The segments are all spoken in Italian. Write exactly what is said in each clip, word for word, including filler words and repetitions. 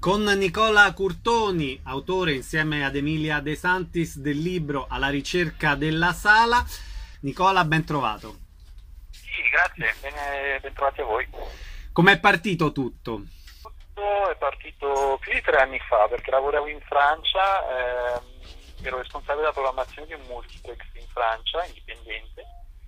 Con Nicola Curtoni, autore insieme ad Emilia De Santis del libro Alla ricerca della sala. Nicola, ben trovato. Sì, grazie, ben, ben trovati a voi. Com'è partito tutto? Tutto è partito più di tre anni fa, perché lavoravo in Francia, ehm, ero responsabile della programmazione di un multiplex in Francia, indipendente,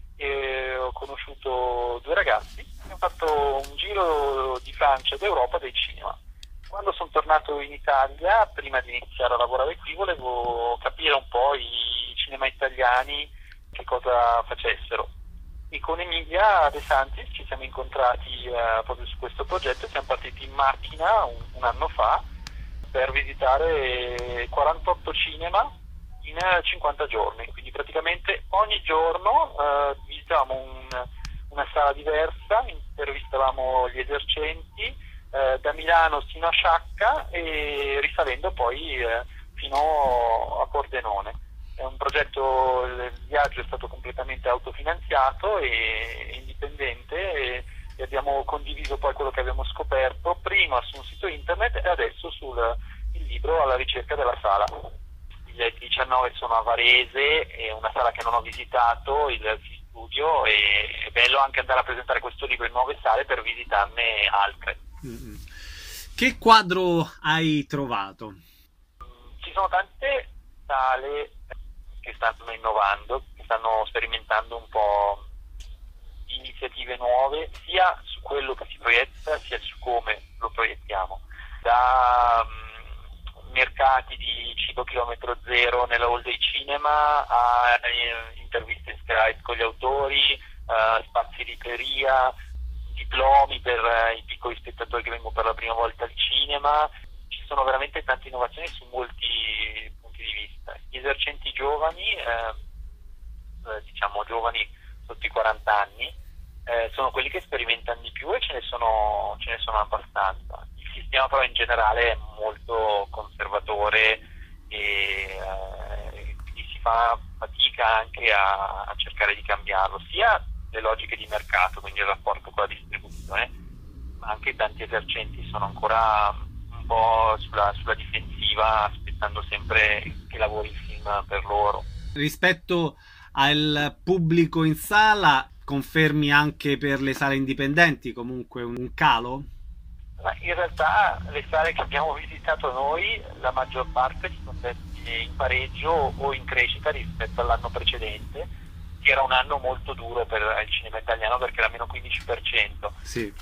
e ho conosciuto due ragazzi e ho fatto un giro di Francia e d'Europa dei cinema. Quando sono tornato in Italia, prima di iniziare a lavorare qui, volevo capire un po' i cinema italiani che cosa facessero. E con Emilia De Santis ci siamo incontrati eh, proprio su questo progetto e siamo partiti in macchina un, un anno fa per visitare quarantotto cinema in cinquanta giorni. Quindi praticamente ogni giorno eh, visitavamo un, una sala diversa, intervistavamo gli esercenti, Eh, da Milano fino a Sciacca e risalendo poi eh, fino a Pordenone. È un progetto, il viaggio è stato completamente autofinanziato e indipendente e, e abbiamo condiviso poi quello che abbiamo scoperto prima su un sito internet e adesso sul il libro Alla ricerca della sala. Il diciannove sono a Varese, è una sala che non ho visitato, il studio, e è bello anche andare a presentare questo libro in nuove sale per visitarne altre. Mm-hmm. Che quadro hai trovato? Ci sono tante sale che stanno innovando, che stanno sperimentando un po' di iniziative nuove, sia su quello che si proietta, sia su come lo proiettiamo. Da um, mercati di cibo chilometro zero nella hall dei cinema a eh, interviste in Skype con gli autori, uh, spazi di libreria, diplomi per eh, i piccoli spettatori che vengono per la prima volta al cinema. Ci sono veramente tante innovazioni su molti punti di vista. Gli esercenti giovani, eh, eh, diciamo giovani sotto i quaranta anni, eh, sono quelli che sperimentano di più e ce ne sono, ce ne sono abbastanza. Il sistema però in generale è molto conservatore e eh, quindi si fa fatica anche a, a cercare di cambiarlo, sia le logiche di mercato, quindi il rapporto con la distribuzione, ma anche tanti esercenti sono ancora un po' sulla, sulla difensiva, aspettando sempre che lavori il film per loro. Rispetto al pubblico in sala, confermi anche per le sale indipendenti comunque un calo? Ma in realtà le sale che abbiamo visitato noi, la maggior parte si sono dette in pareggio o in crescita rispetto all'anno precedente, che era un anno molto duro per il cinema italiano perché era meno quindici per cento. Sì.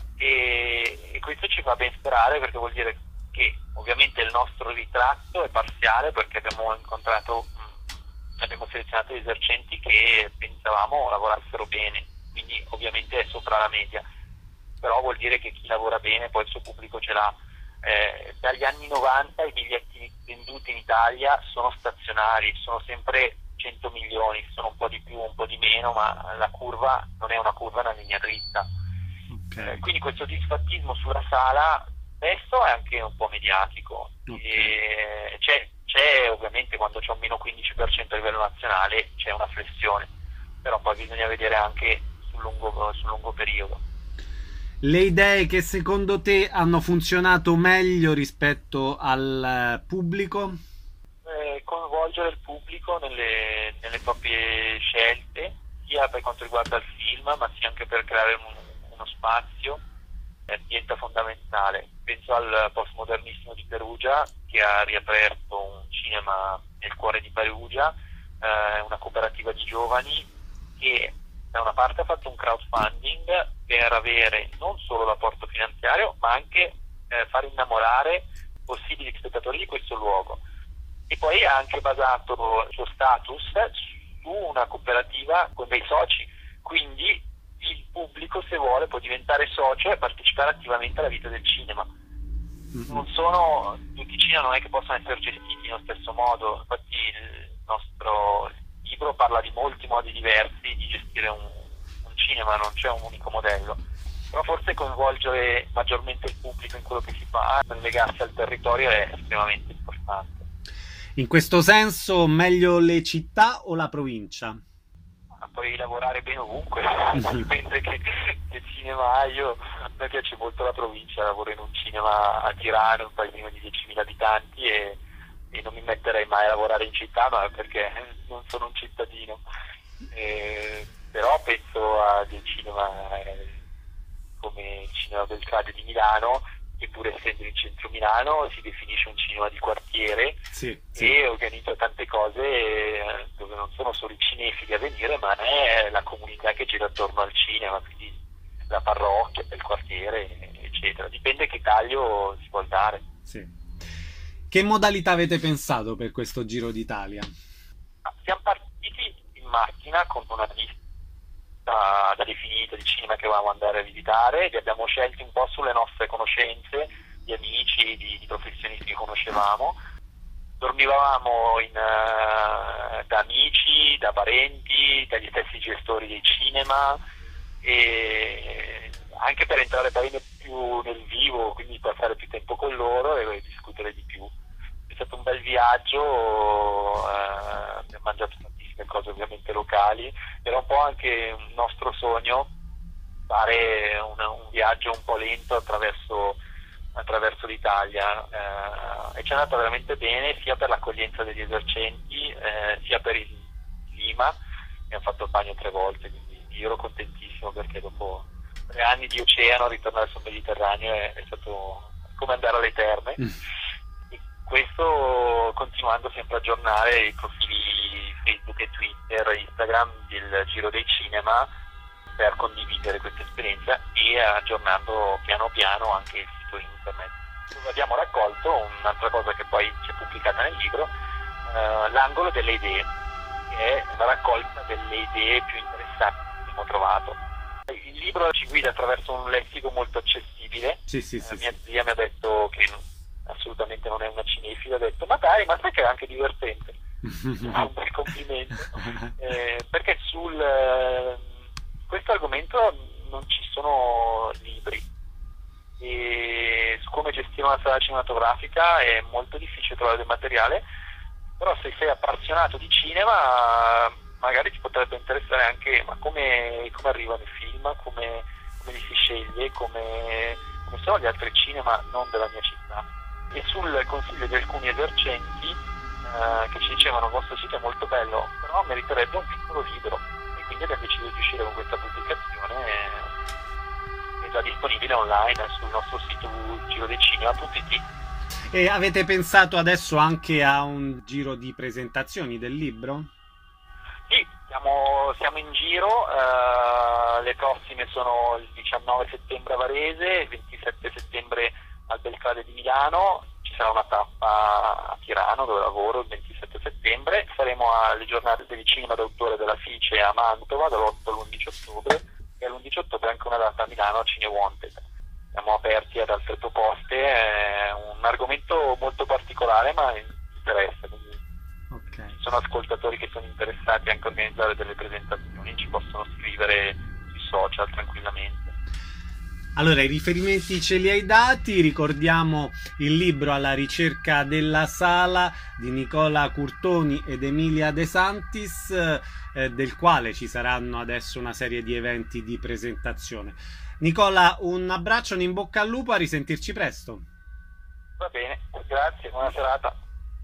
E, e questo ci fa ben sperare, perché vuol dire che ovviamente il nostro ritratto è parziale, perché abbiamo incontrato, mh, abbiamo selezionato gli esercenti che pensavamo lavorassero bene, quindi ovviamente è sopra la media, però vuol dire che chi lavora bene poi il suo pubblico ce l'ha. Eh, dagli anni novanta i biglietti venduti in Italia sono stazionari, sono sempre cento milioni, sono un po' di più, un po' di meno, ma la curva non è una curva, una linea dritta. Okay. Eh, quindi questo disfattismo sulla sala spesso è anche un po' mediatico. Okay. E c'è, c'è ovviamente quando c'è un meno quindici per cento a livello nazionale c'è una flessione, però poi bisogna vedere anche sul lungo, sul lungo periodo. Le idee che secondo te hanno funzionato meglio rispetto al pubblico? Coinvolgere il pubblico nelle, nelle proprie scelte, sia per quanto riguarda il film, ma sia anche per creare un, uno spazio, eh, diventa fondamentale. Penso al postmodernissimo di Perugia, che ha riaperto un cinema nel cuore di Perugia, eh, una cooperativa di giovani che da una parte ha fatto un crowdfunding per avere non solo l'apporto finanziario, ma anche eh, far innamorare possibili spettatori di questo luogo. E poi ha anche basato il suo status su una cooperativa con dei soci, quindi il pubblico, se vuole, può diventare socio e partecipare attivamente alla vita del cinema. Mm-hmm. Non sono, tutti i cinema non è che possano essere gestiti nello stesso modo, infatti il nostro libro parla di molti modi diversi di gestire un, un cinema, non c'è un unico modello, però forse coinvolgere maggiormente il pubblico in quello che si fa, legarsi al territorio è estremamente importante. In questo senso, meglio le città o la provincia? Ma puoi lavorare bene ovunque, dipende che, che cinema hai. Io me piace molto la provincia, lavoro in un cinema a Tirano, un paesino di diecimila abitanti e, e non mi metterei mai a lavorare in città, ma perché non sono un cittadino. Eh, però penso a dei cinema eh, come il cinema Belcade di Milano, che pur essendo in centro Milano si definisce un cinema di quartiere, sì, sì. E organizza tante cose eh, dove non sono solo i cinefili a venire, ma è la comunità che gira attorno al cinema, quindi la parrocchia, il quartiere, eccetera. Dipende che taglio si vuol dare. Sì. Che modalità avete pensato per questo Giro d'Italia? Siamo partiti in macchina con una lista da, da definita di cinema che volevamo andare a visitare, li abbiamo scelti un po' sulle nostre conoscenze, di amici, di, di professionisti che conoscevamo. Dormivamo in, uh, da amici, da parenti, dagli stessi gestori dei cinema, e anche per entrare poi più nel vivo, quindi passare più tempo con loro e discutere di più. È stato un bel viaggio, uh, abbiamo mangiato tantissime cose ovviamente locali, era un po' anche un nostro sogno fare un, un viaggio un po' lento attraverso attraverso l'Italia eh, e ci è andata veramente bene sia per l'accoglienza degli esercenti eh, sia per il clima. Abbiamo fatto il bagno tre volte, quindi io ero contentissimo perché dopo tre anni di oceano ritornare sul Mediterraneo è, è stato come andare alle terme. Mm. E questo continuando sempre a aggiornare i profili Facebook e Twitter, Instagram del Giro dei Cinema per condividere questa esperienza e aggiornando piano piano anche il sito internet. Dove abbiamo raccolto un'altra cosa che poi c'è pubblicata nel libro, eh, l'angolo delle idee, che è la raccolta delle idee più interessanti che abbiamo trovato. Il libro ci guida attraverso un lessico molto accessibile. Sì, sì, sì, eh, mia sì. zia mi ha detto che assolutamente non è una cinefila, ha detto ma dai, ma sai che è anche divertente. Ah, un bel complimento, eh, perché sul eh, questo argomento non ci sono libri e su come gestire una sala cinematografica è molto difficile trovare del materiale, però se sei appassionato di cinema magari ti potrebbe interessare anche ma come, come arrivano i film, come, come li si sceglie, come, come sono gli altri cinema non della mia città. E sul consiglio di alcuni esercenti eh, che ci dicevano il vostro sito è molto bello, però meriterebbe un piccolo libro, e quindi abbiamo deciso di uscire con questa pubblicazione e è già disponibile online sul nostro sito girodecinema punto it. E avete pensato adesso anche a un giro di presentazioni del libro? Sì, siamo, siamo in giro, uh, le prossime sono il diciannove settembre a Varese, il ventisette settembre al Belcade di Milano, ci sarà una tappa a Tirano dove lavoro il ventisette settembre, faremo alle giornate del cinema d'autore della Fice a Mantova dall'otto all'undici ottobre e all'undici ottobre anche una data a Milano a Cine Wanted. Siamo aperti ad altre proposte, è un argomento molto particolare ma interessa, quindi okay. Ci sono ascoltatori che sono interessati anche a organizzare delle presentazioni, ci possono scrivere sui social tranquillamente. Allora, i riferimenti ce li hai dati, ricordiamo il libro Alla ricerca della sala di Nicola Curtoni ed Emilia De Santis, eh, del quale ci saranno adesso una serie di eventi di presentazione. Nicola, un abbraccio, un in bocca al lupo, a risentirci presto. Va bene, grazie, buona serata.